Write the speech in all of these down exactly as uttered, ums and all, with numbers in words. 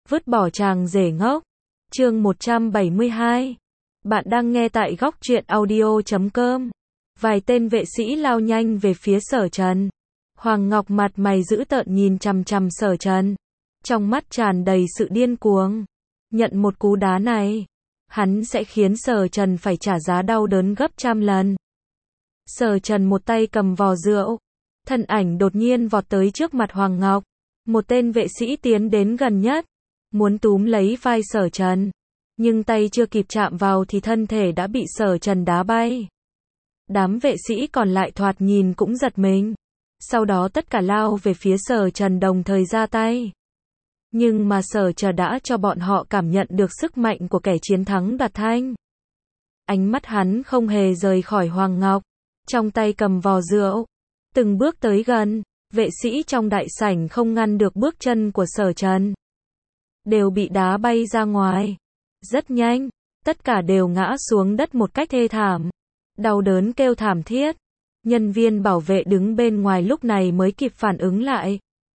Vứt bỏ chàng rể ngốc. Chương một trăm bảy mươi hai. Bạn đang nghe tại góc truyện audio chấm com. Vài tên vệ sĩ lao nhanh về phía Sở Trần. Hoàng Ngọc mặt mày dữ tợn nhìn chằm chằm Sở Trần, trong mắt tràn đầy sự điên cuồng. Nhận một cú đá này, hắn sẽ khiến Sở Trần phải trả giá đau đớn gấp trăm lần. Sở Trần một tay cầm vò rượu, thân ảnh đột nhiên vọt tới trước mặt Hoàng Ngọc. Một tên vệ sĩ tiến đến gần nhất, muốn túm lấy vai Sở Trần, nhưng tay chưa kịp chạm vào thì thân thể đã bị Sở Trần đá bay. Đám vệ sĩ còn lại thoạt nhìn cũng giật mình, sau đó tất cả lao về phía Sở Trần đồng thời ra tay. Nhưng mà Sở Trần đã cho bọn họ cảm nhận được sức mạnh của kẻ chiến thắng đoạt thanh. Ánh mắt hắn không hề rời khỏi Hoàng Ngọc, trong tay cầm vò rượu, từng bước tới gần. Vệ sĩ trong đại sảnh không ngăn được bước chân của Sở Trần, đều bị đá bay ra ngoài. Rất nhanh, tất cả đều ngã xuống đất một cách thê thảm, đau đớn kêu thảm thiết. Nhân viên bảo vệ đứng bên ngoài lúc này mới kịp phản ứng lại,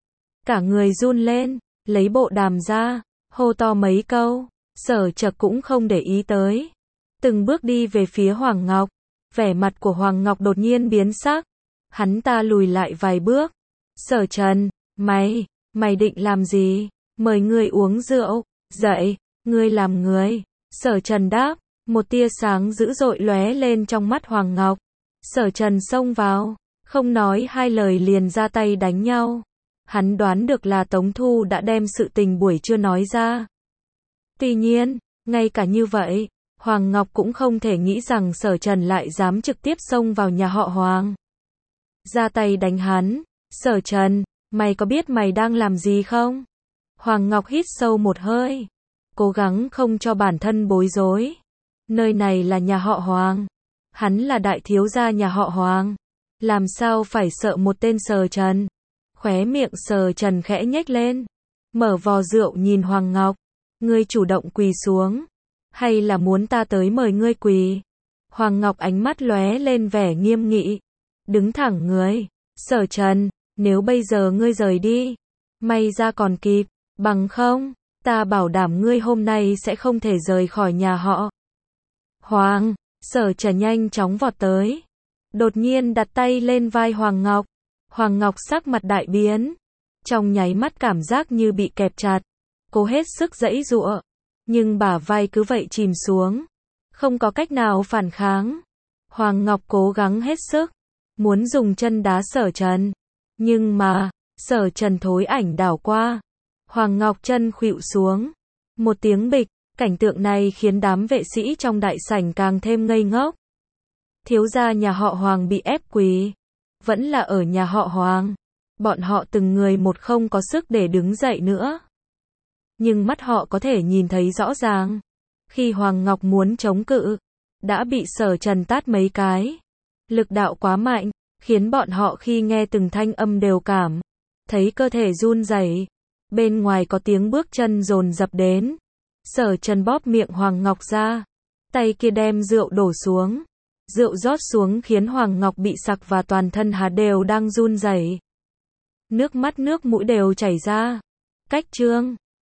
cả người run lên, lấy bộ đàm ra, hô to mấy câu. Sở Trần cũng không để ý tới, từng bước đi về phía Hoàng Ngọc. Vẻ mặt của Hoàng Ngọc đột nhiên biến sắc, hắn ta lùi lại vài bước. Sở Trần, mày, mày định làm gì? Mời ngươi uống rượu. Dậy, ngươi làm người. Sở Trần đáp, một tia sáng dữ dội lóe lên trong mắt Hoàng Ngọc. Sở Trần xông vào, không nói hai lời liền ra tay đánh nhau. Hắn đoán được là Tống Thu đã đem sự tình buổi trưa nói ra. Tuy nhiên, ngay cả như vậy, Hoàng Ngọc cũng không thể nghĩ rằng Sở Trần lại dám trực tiếp xông vào nhà họ Hoàng, ra tay đánh hắn. Sở Trần, mày có biết mày đang làm gì không? Hoàng Ngọc hít sâu một hơi, cố gắng không cho bản thân bối rối. Nơi này là nhà họ Hoàng, hắn là đại thiếu gia nhà họ Hoàng, làm sao phải sợ một tên Sở Trần? Khóe miệng Sở Trần khẽ nhếch lên, mở vò rượu nhìn Hoàng Ngọc. Ngươi chủ động quỳ xuống, hay là muốn ta tới mời ngươi quỳ? Hoàng Ngọc ánh mắt lóe lên vẻ nghiêm nghị, đứng thẳng người. Sở Trần, nếu bây giờ ngươi rời đi, may ra còn kịp, bằng không, ta bảo đảm ngươi hôm nay sẽ không thể rời khỏi nhà họ Hoàng. Sở Trần nhanh chóng vọt tới, đột nhiên đặt tay lên vai Hoàng Ngọc. Hoàng Ngọc sắc mặt đại biến, trong nháy mắt cảm giác như bị kẹp chặt, cố hết sức giãy giụa, nhưng bả vai cứ vậy chìm xuống, không có cách nào phản kháng. Hoàng Ngọc cố gắng hết sức, muốn dùng chân đá Sở Trần, nhưng mà, Sở Trần thối ảnh đảo qua, Hoàng Ngọc chân khuỵu xuống. Một tiếng bịch, cảnh tượng này khiến đám vệ sĩ trong đại sảnh càng thêm ngây ngốc. Thiếu gia nhà họ Hoàng bị ép quỳ, vẫn là ở nhà họ Hoàng. Bọn họ từng người một không có sức để đứng dậy nữa. Nhưng mắt họ có thể nhìn thấy rõ ràng, khi Hoàng Ngọc muốn chống cự, đã bị Sở Trần tát mấy cái. Lực đạo quá mạnh, khiến bọn họ khi nghe từng thanh âm đều cảm thấy cơ thể run rẩy. Bên ngoài có tiếng bước chân dồn dập đến. Sở Trần bóp miệng Hoàng Ngọc ra, tay kia đem rượu đổ xuống. Rượu rót xuống khiến Hoàng Ngọc bị sặc và toàn thân hắn đều đang run rẩy. Nước mắt nước mũi đều chảy ra. Cách chương